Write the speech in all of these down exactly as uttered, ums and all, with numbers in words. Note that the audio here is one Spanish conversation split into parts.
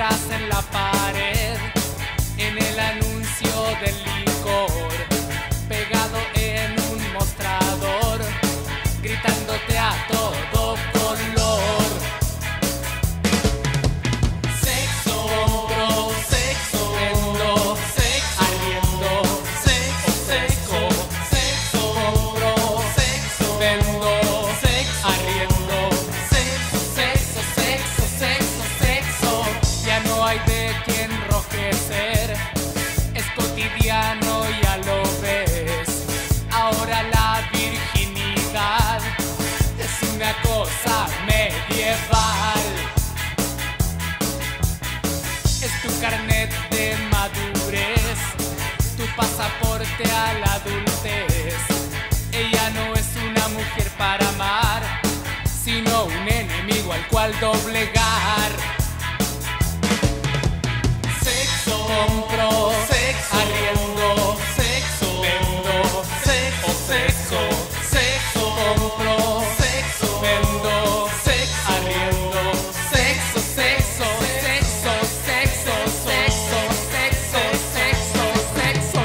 marcas en la pared, en el anuncio del licor, pegado en un mostrador, gritándote a todo color. Sexo, compro, sexo, vendo, sexo, arriendo, sexo, sexo, sexo, compro, sexo, vendo, sexo, arriendo, sexo, sexo, sexo, sexo, sexo. Ya no hay de qué enrojecer, es cotidiano, ya lo ves. Ahora la virginidad es una cosa medieval. Es tu carnet de madurez, tu pasaporte a la adultez. Ella no es una mujer para amar, sino un enemigo al cual doblegar. Sexo, compro, sexo, arriendo, sexo, vendo, sexo, sexo, sexo, compro, sexo, vendo, sexo, arriendo, sexo, sexo, sexo, sexo, sexo, sexo, sexo, sexo.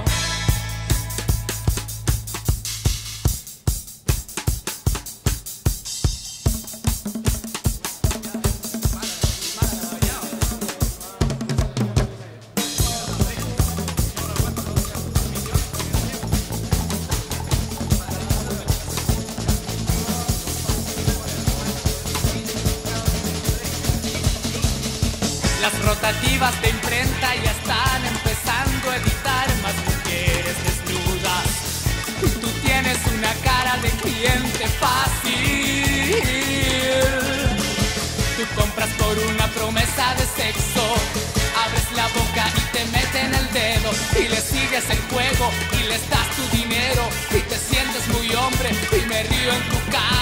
Las rotativas de imprenta ya están empezando a editar más mujeres desnudas. Tú tienes una cara de cliente fácil. Tú compras por una promesa de sexo, abres la boca y te meten el dedo, y le sigues el juego y les das tu dinero, y te sientes muy hombre y me río en tu cara.